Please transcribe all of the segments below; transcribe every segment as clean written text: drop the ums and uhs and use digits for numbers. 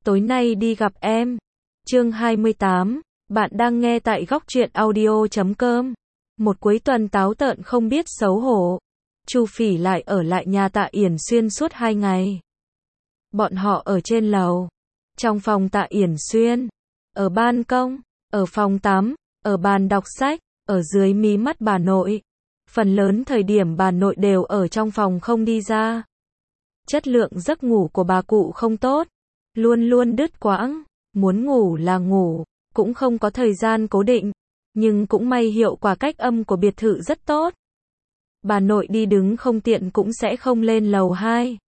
tối nay đi gặp em. Chương 28, bạn đang nghe tại góc truyện audio.com. Một cuối tuần táo tợn không biết xấu hổ. Chu Phỉ lại ở lại nhà Tạ Yển Xuyên suốt 2 ngày. Bọn họ ở trên lầu, trong phòng Tạ Yển Xuyên, ở ban công, ở phòng tắm, ở bàn đọc sách, ở dưới mí mắt bà nội. Phần lớn thời điểm bà nội đều ở trong phòng không đi ra. Chất lượng giấc ngủ của bà cụ không tốt, luôn luôn đứt quãng, muốn ngủ là ngủ, cũng không có thời gian cố định, nhưng cũng may hiệu quả cách âm của biệt thự rất tốt. Bà nội đi đứng không tiện cũng sẽ không lên lầu 2.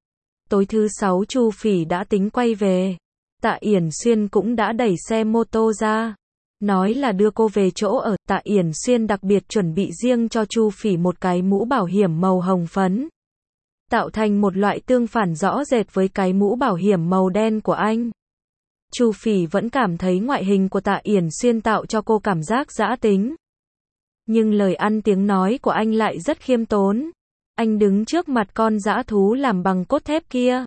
Tối thứ 6 Chu Phỉ đã tính quay về. Tạ Yển Xuyên cũng đã đẩy xe mô tô ra, nói là đưa cô về chỗ ở. Tạ Yển Xuyên đặc biệt chuẩn bị riêng cho Chu Phỉ một cái mũ bảo hiểm màu hồng phấn, tạo thành một loại tương phản rõ rệt với cái mũ bảo hiểm màu đen của anh. Chu Phỉ vẫn cảm thấy ngoại hình của Tạ Yển Xuyên tạo cho cô cảm giác dã tính. Nhưng lời ăn tiếng nói của anh lại rất khiêm tốn. Anh đứng trước mặt con dã thú làm bằng cốt thép kia,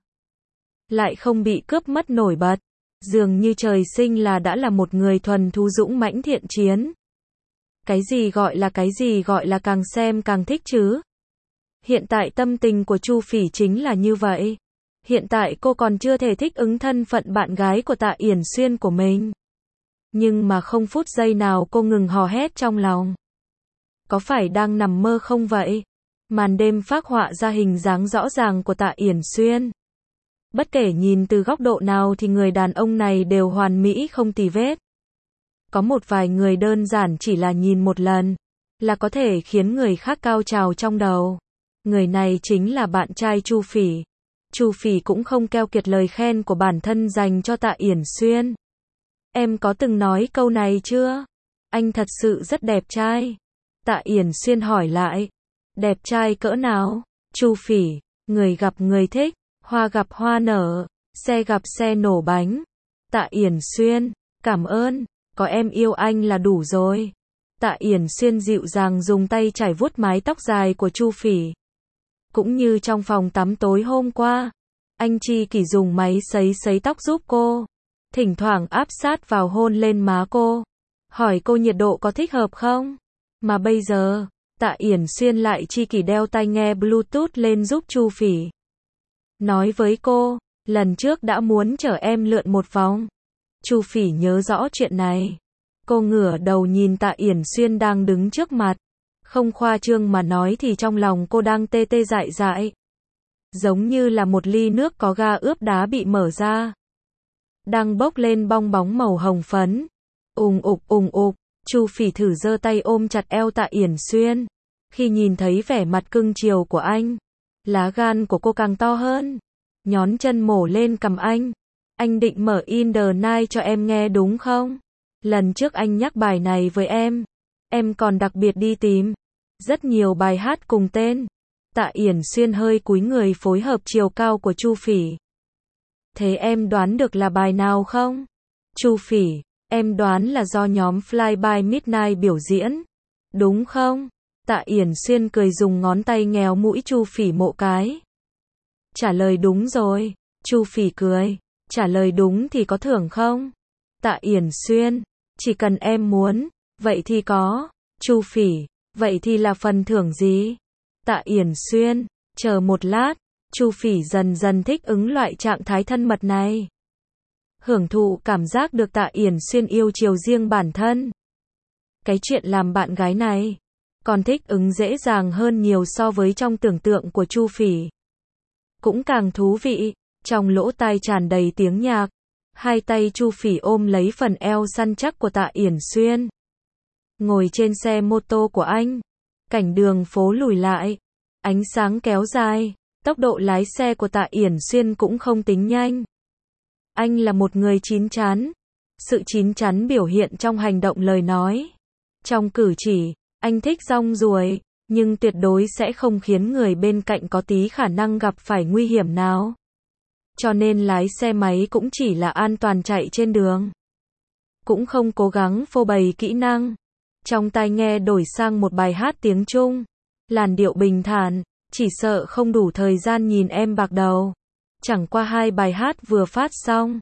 lại không bị cướp mất nổi bật. Dường như trời sinh đã là một người thuần thú dũng mãnh thiện chiến. Cái gì gọi là càng xem càng thích chứ. Hiện tại tâm tình của Chu Phỉ chính là như vậy. Hiện tại cô còn chưa thể thích ứng thân phận bạn gái của Tạ Yển Xuyên của mình. Nhưng mà không phút giây nào cô ngừng hò hét trong lòng. Có phải đang nằm mơ không vậy? Màn đêm phác họa ra hình dáng rõ ràng của Tạ Yển Xuyên. Bất kể nhìn từ góc độ nào thì người đàn ông này đều hoàn mỹ không tì vết. Có một vài người đơn giản chỉ là nhìn một lần là có thể khiến người khác cao trào trong đầu. Người này chính là bạn trai Chu Phỉ. Chu Phỉ cũng không keo kiệt lời khen của bản thân dành cho Tạ Yển Xuyên. Em có từng nói câu này chưa? Anh thật sự rất đẹp trai. Tạ Yển Xuyên hỏi lại. Đẹp trai cỡ nào? Chu Phỉ, người gặp người thích, hoa gặp hoa nở, xe gặp xe nổ bánh. Tạ Yển Xuyên, cảm ơn, có em yêu anh là đủ rồi. Tạ Yển Xuyên dịu dàng dùng tay chải vuốt mái tóc dài của Chu Phỉ. Cũng như trong phòng tắm tối hôm qua, anh chi kỷ dùng máy sấy tóc giúp cô, thỉnh thoảng áp sát vào hôn lên má cô, hỏi cô nhiệt độ có thích hợp không. Mà bây giờ, Tạ Yển Xuyên lại chi kỷ đeo tai nghe Bluetooth lên giúp Chu Phỉ. Nói với cô, lần trước đã muốn chở em lượn một vòng. Chu Phỉ nhớ rõ chuyện này. Cô ngửa đầu nhìn Tạ Yển Xuyên đang đứng trước mặt. Không khoa trương mà nói thì trong lòng cô đang tê tê dại dại. Giống như là một ly nước có ga ướp đá bị mở ra, đang bốc lên bong bóng màu hồng phấn. Ùng ục. Chu Phỉ thử giơ tay ôm chặt eo Tạ Yển Xuyên. Khi nhìn thấy vẻ mặt cưng chiều của anh, lá gan của cô càng to hơn. Nhón chân mổ lên cằm anh. Anh định mở In The Night cho em nghe đúng không? Lần trước anh nhắc bài này với em còn đặc biệt đi tìm rất nhiều bài hát cùng tên. Tạ Yển Xuyên hơi cúi người phối hợp chiều cao của Chu Phỉ. Thế em đoán được là bài nào không? Chu Phỉ, em đoán là do nhóm Fly By Midnight biểu diễn, đúng không? Tạ Yển Xuyên cười dùng ngón tay nghèo mũi Chu Phỉ mộ cái. Trả lời đúng rồi. Chu Phỉ cười. Trả lời đúng thì có thưởng không? Tạ Yển Xuyên, chỉ cần em muốn, vậy thì có. Chu Phỉ, vậy thì là phần thưởng gì? Tạ Yển Xuyên, chờ một lát. Chu Phỉ dần dần thích ứng loại trạng thái thân mật này. Hưởng thụ cảm giác được Tạ Yển Xuyên yêu chiều riêng bản thân. Cái chuyện làm bạn gái này còn thích ứng dễ dàng hơn nhiều so với trong tưởng tượng của Chu Phỉ. Cũng càng thú vị, trong lỗ tai tràn đầy tiếng nhạc. Hai tay Chu Phỉ ôm lấy phần eo săn chắc của Tạ Yển Xuyên. Ngồi trên xe mô tô của anh, cảnh đường phố lùi lại, ánh sáng kéo dài, tốc độ lái xe của Tạ Yển Xuyên cũng không tính nhanh. Anh là một người chín chắn. Sự chín chắn biểu hiện trong hành động lời nói. Trong cử chỉ, anh thích rong ruổi, nhưng tuyệt đối sẽ không khiến người bên cạnh có tí khả năng gặp phải nguy hiểm nào. Cho nên lái xe máy cũng chỉ là an toàn chạy trên đường. Cũng không cố gắng phô bày kỹ năng. Trong tai nghe đổi sang một bài hát tiếng Trung. Làn điệu bình thản, chỉ sợ không đủ thời gian nhìn em bạc đầu. Chẳng qua 2 bài hát vừa phát xong,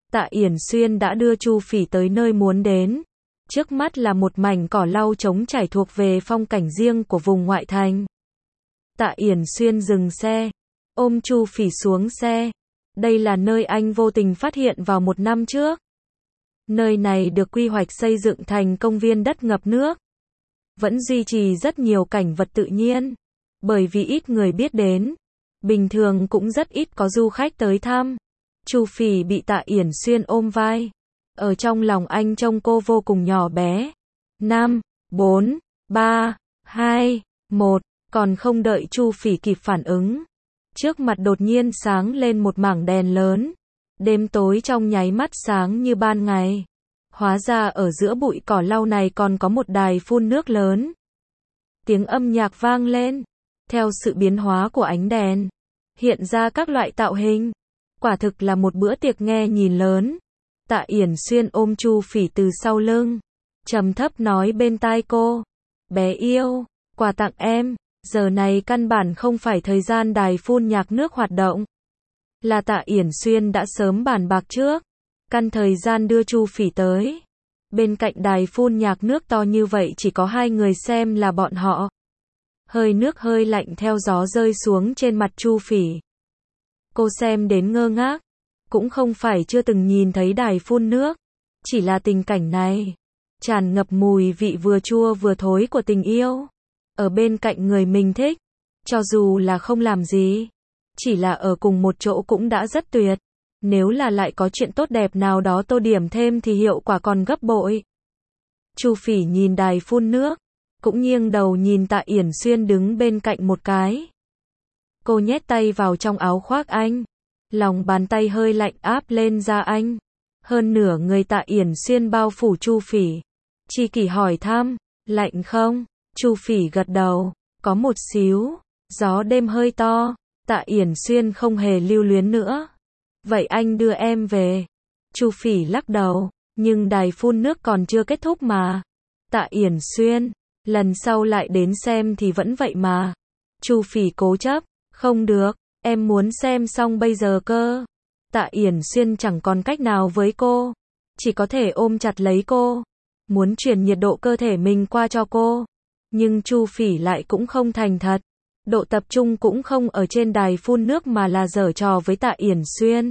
Tạ Yển Xuyên đã đưa Chu Phỉ tới nơi muốn đến. Trước mắt là một mảnh cỏ lau trống trải thuộc về phong cảnh riêng của vùng ngoại thành. Tạ Yển Xuyên dừng xe, ôm Chu Phỉ xuống xe. Đây là nơi anh vô tình phát hiện vào một năm trước. Nơi này được quy hoạch xây dựng thành công viên đất ngập nước. Vẫn duy trì rất nhiều cảnh vật tự nhiên. Bởi vì ít người biết đến, bình thường cũng rất ít có du khách tới thăm. Chu Phỉ bị Tạ Yển Xuyên ôm vai. Ở trong lòng anh trông cô vô cùng nhỏ bé. 5, 4, 3, 2, 1, còn không đợi Chu Phỉ kịp phản ứng. Trước mặt đột nhiên sáng lên một mảng đèn lớn. Đêm tối trong nháy mắt sáng như ban ngày. Hóa ra ở giữa bụi cỏ lau này còn có một đài phun nước lớn. Tiếng âm nhạc vang lên. Theo sự biến hóa của ánh đèn, hiện ra các loại tạo hình. Quả thực là một bữa tiệc nghe nhìn lớn. Tạ Yển Xuyên ôm Chu Phỉ từ sau lưng, trầm thấp nói bên tai cô. Bé yêu, quà tặng em, giờ này căn bản không phải thời gian đài phun nhạc nước hoạt động. Là Tạ Yển Xuyên đã sớm bàn bạc trước, căn thời gian đưa Chu Phỉ tới. Bên cạnh đài phun nhạc nước to như vậy chỉ có hai người xem là bọn họ. Hơi nước hơi lạnh theo gió rơi xuống trên mặt Chu Phỉ. Cô xem đến ngơ ngác, cũng không phải chưa từng nhìn thấy đài phun nước, chỉ là tình cảnh này tràn ngập mùi vị vừa chua vừa thối của tình yêu. Ở bên cạnh người mình thích, cho dù là không làm gì, chỉ là ở cùng một chỗ cũng đã rất tuyệt. Nếu là lại có chuyện tốt đẹp nào đó tô điểm thêm thì hiệu quả còn gấp bội. Chu Phỉ nhìn đài phun nước, cũng nghiêng đầu nhìn Tạ Yển Xuyên đứng bên cạnh một cái. Cô nhét tay vào trong áo khoác anh, lòng bàn tay hơi lạnh áp lên da anh. Hơn nửa người Tạ Yển Xuyên bao phủ Chu Phỉ. Chi Kỷ hỏi thăm, lạnh không? Chu Phỉ gật đầu, có một xíu. Gió đêm hơi to, Tạ Yển Xuyên không hề lưu luyến nữa. Vậy anh đưa em về. Chu Phỉ lắc đầu, nhưng đài phun nước còn chưa kết thúc mà. Tạ Yển Xuyên, lần sau lại đến xem thì vẫn vậy mà. Chu Phỉ cố chấp, không được, em muốn xem xong bây giờ cơ. Tạ Yển Xuyên chẳng còn cách nào với cô, chỉ có thể ôm chặt lấy cô, muốn truyền nhiệt độ cơ thể mình qua cho cô. Nhưng Chu Phỉ lại cũng không thành thật. Độ tập trung cũng không ở trên đài phun nước mà là giở trò với Tạ Yển Xuyên.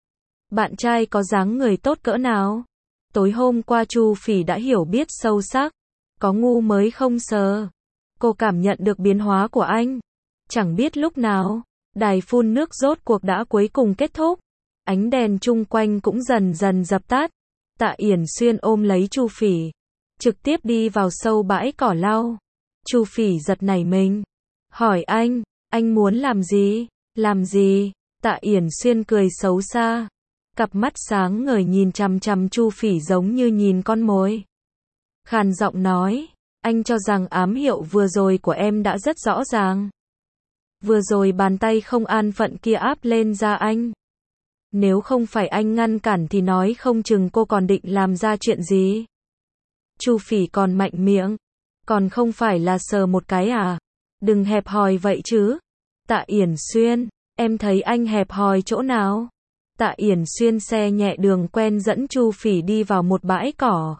Bạn trai có dáng người tốt cỡ nào? Tối hôm qua Chu Phỉ đã hiểu biết sâu sắc. Có ngu mới không sờ. Cô cảm nhận được biến hóa của anh. Chẳng biết lúc nào, đài phun nước rốt cuộc đã cuối cùng kết thúc. Ánh đèn chung quanh cũng dần dần dập tắt. Tạ Yển Xuyên ôm lấy Chu Phỉ, trực tiếp đi vào sâu bãi cỏ lau. Chu Phỉ giật nảy mình, hỏi anh muốn làm gì? Làm gì? Tạ Yển Xuyên cười xấu xa, cặp mắt sáng ngời nhìn chằm chằm Chu Phỉ giống như nhìn con mồi. Khàn giọng nói, anh cho rằng ám hiệu vừa rồi của em đã rất rõ ràng. Vừa rồi bàn tay không an phận kia áp lên da anh. Nếu không phải anh ngăn cản thì nói không chừng cô còn định làm ra chuyện gì. Chu Phỉ còn mạnh miệng, còn không phải là sờ một cái à? Đừng hẹp hòi vậy chứ. Tạ Yển Xuyên, em thấy anh hẹp hòi chỗ nào? Tạ Yển Xuyên xe nhẹ đường quen dẫn Chu Phỉ đi vào một bãi cỏ.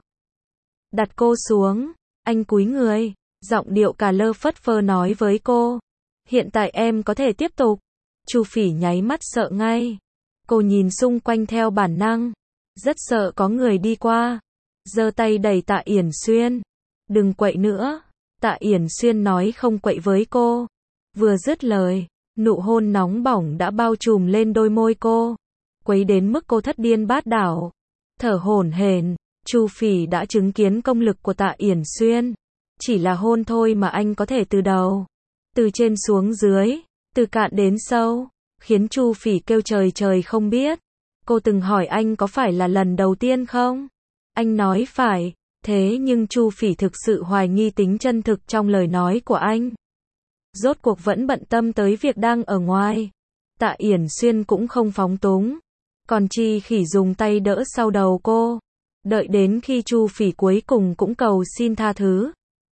Đặt cô xuống, anh cúi người, giọng điệu cà lơ phất phơ nói với cô. Hiện tại em có thể tiếp tục. Chu Phỉ nháy mắt sợ ngay. Cô nhìn xung quanh theo bản năng, rất sợ có người đi qua. Giơ tay đẩy Tạ Yển Xuyên. Đừng quậy nữa. Tạ Yển Xuyên nói không quậy với cô. Vừa dứt lời, nụ hôn nóng bỏng đã bao trùm lên đôi môi cô, quấy đến mức cô thất điên bát đảo, thở hổn hển. Chu Phỉ đã chứng kiến công lực của Tạ Yển Xuyên. Chỉ là hôn thôi mà anh có thể từ đầu, từ trên xuống dưới, từ cạn đến sâu, khiến Chu Phỉ kêu trời trời không biết. Cô từng hỏi anh có phải là lần đầu tiên không? Anh nói phải, thế nhưng Chu Phỉ thực sự hoài nghi tính chân thực trong lời nói của anh. Rốt cuộc vẫn bận tâm tới việc đang ở ngoài. Tạ Yển Xuyên cũng không phóng túng, còn Chi Khỉ dùng tay đỡ sau đầu cô. Đợi đến khi Chu Phỉ cuối cùng cũng cầu xin tha thứ,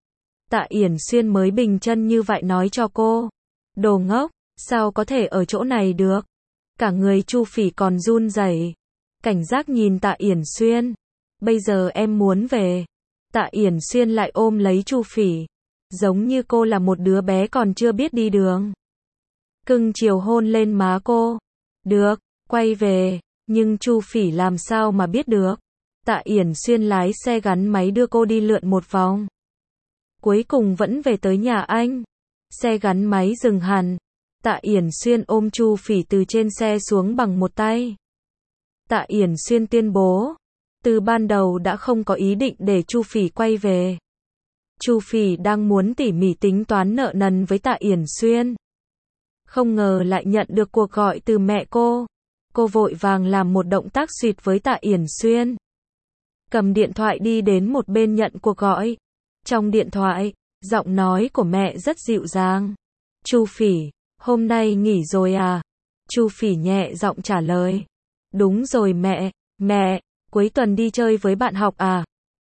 Tạ Yển Xuyên mới bình chân như vậy nói cho cô. Đồ ngốc, sao có thể ở chỗ này được? Cả người Chu Phỉ còn run rẩy. cảnh giác nhìn Tạ Yển Xuyên. Bây giờ em muốn về. Tạ Yển Xuyên lại ôm lấy Chu Phỉ, giống như cô là một đứa bé còn chưa biết đi đường. Cưng chiều hôn lên má cô. Được, quay về, nhưng Chu Phỉ làm sao mà biết được. Tạ Yển Xuyên lái xe gắn máy đưa cô đi lượn một vòng. Cuối cùng vẫn về tới nhà anh. Xe gắn máy dừng hẳn. Tạ Yển Xuyên ôm Chu Phỉ từ trên xe xuống bằng một tay. Tạ Yển Xuyên tuyên bố, từ ban đầu đã không có ý định để Chu Phỉ quay về. Chu Phỉ đang muốn tỉ mỉ tính toán nợ nần với Tạ Yển Xuyên. Không ngờ lại nhận được cuộc gọi từ mẹ cô. Cô vội vàng làm một động tác xuyệt với Tạ Yển Xuyên. Cầm điện thoại đi đến một bên nhận cuộc gọi. Trong điện thoại, giọng nói của mẹ rất dịu dàng. Chu Phỉ, hôm nay nghỉ rồi à? Chu Phỉ nhẹ giọng trả lời. Đúng rồi mẹ, cuối tuần đi chơi với bạn học à?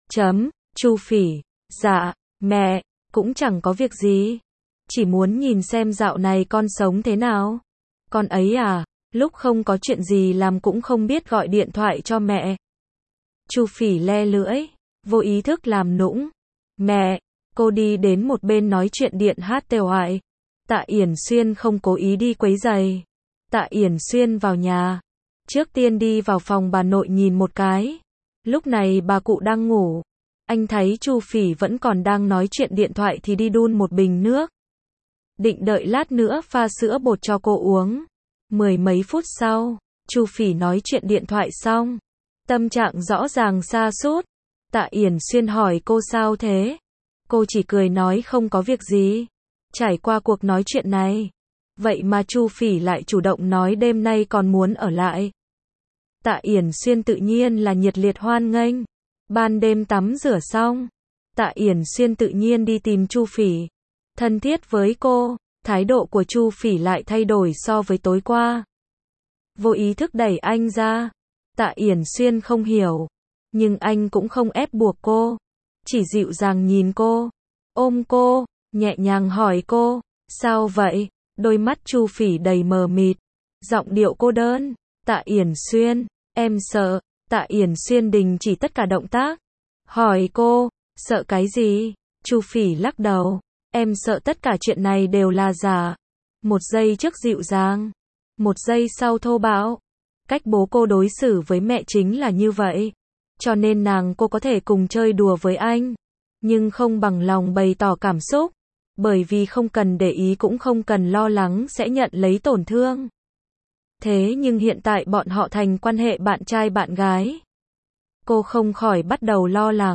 Chu Phỉ, dạ, mẹ, cũng chẳng có việc gì. Chỉ muốn nhìn xem dạo này con sống thế nào. Con ấy à, lúc không có chuyện gì làm cũng không biết gọi điện thoại cho mẹ. Chu Phỉ le lưỡi, vô ý thức làm nũng. Mẹ, cô đi đến một bên nói chuyện điện hát tều hoại. Tạ Yển Xuyên không cố ý đi quấy rầy. Tạ Yển Xuyên vào nhà. Trước tiên đi vào phòng bà nội nhìn một cái. Lúc này bà cụ đang ngủ. Anh thấy Chu Phỉ vẫn còn đang nói chuyện điện thoại thì đi đun một bình nước. Định đợi lát nữa pha sữa bột cho cô uống. 10 mấy phút sau, Chu Phỉ nói chuyện điện thoại xong. Tâm trạng rõ ràng sa sút. Tạ Yển Xuyên hỏi cô sao thế? Cô chỉ cười nói không có việc gì. Trải qua cuộc nói chuyện này, vậy mà Chu Phỉ lại chủ động nói đêm nay còn muốn ở lại. Tạ Yển Xuyên tự nhiên là nhiệt liệt hoan nghênh. Ban đêm tắm rửa xong, Tạ Yển Xuyên tự nhiên đi tìm Chu Phỉ. Thân thiết với cô, thái độ của Chu Phỉ lại thay đổi so với tối qua. Vô ý thức đẩy anh ra. Tạ Yển Xuyên không hiểu, nhưng anh cũng không ép buộc cô. Chỉ dịu dàng nhìn cô, ôm cô, nhẹ nhàng hỏi cô, sao vậy? Đôi mắt Chu Phỉ đầy mờ mịt, giọng điệu cô đơn. Tạ Yển Xuyên, em sợ. Tạ Yển Xuyên đình chỉ tất cả động tác, hỏi cô, sợ cái gì? Chu Phỉ lắc đầu, em sợ tất cả chuyện này đều là giả. Một giây trước dịu dàng, một giây sau thô bạo. Cách bố cô đối xử với mẹ chính là như vậy. Cho nên cô có thể cùng chơi đùa với anh, nhưng không bằng lòng bày tỏ cảm xúc, bởi vì không cần để ý cũng không cần lo lắng sẽ nhận lấy tổn thương. Thế nhưng hiện tại bọn họ thành quan hệ bạn trai bạn gái. Cô không khỏi bắt đầu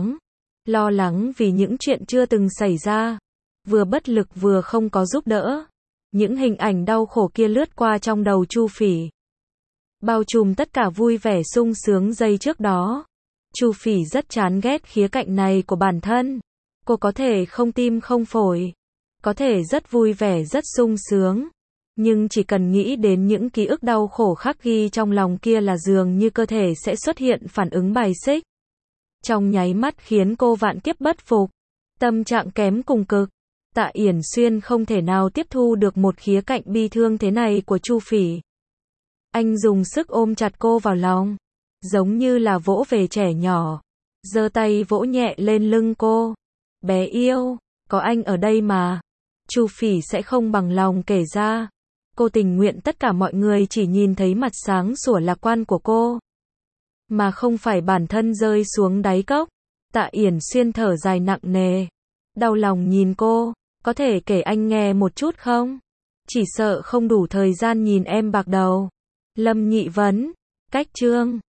lo lắng vì những chuyện chưa từng xảy ra, vừa bất lực vừa không có giúp đỡ. Những hình ảnh đau khổ kia lướt qua trong đầu Chu Phỉ, bao trùm tất cả vui vẻ sung sướng giây trước đó. Chu Phỉ rất chán ghét khía cạnh này của bản thân. Cô có thể không tim không phổi, có thể rất vui vẻ rất sung sướng, nhưng chỉ cần nghĩ đến những ký ức đau khổ khắc ghi trong lòng kia là dường như cơ thể sẽ xuất hiện phản ứng bài xích. Trong nháy mắt khiến cô vạn kiếp bất phục, tâm trạng kém cùng cực. Tạ Yển Xuyên không thể nào tiếp thu được một khía cạnh bi thương thế này của Chu Phỉ. Anh dùng sức ôm chặt cô vào lòng, giống như là vỗ về trẻ nhỏ, giơ tay vỗ nhẹ lên lưng cô. Bé yêu, có anh ở đây mà. Chu Phỉ sẽ không bằng lòng kể ra. Cô tình nguyện tất cả mọi người chỉ nhìn thấy mặt sáng sủa lạc quan của cô, mà không phải bản thân rơi xuống đáy cốc. Tạ Yển Xuyên thở dài nặng nề, đau lòng nhìn cô, có thể kể anh nghe một chút không? Chỉ sợ không đủ thời gian nhìn em bạc đầu. Lâm Nhị Vấn, cách chương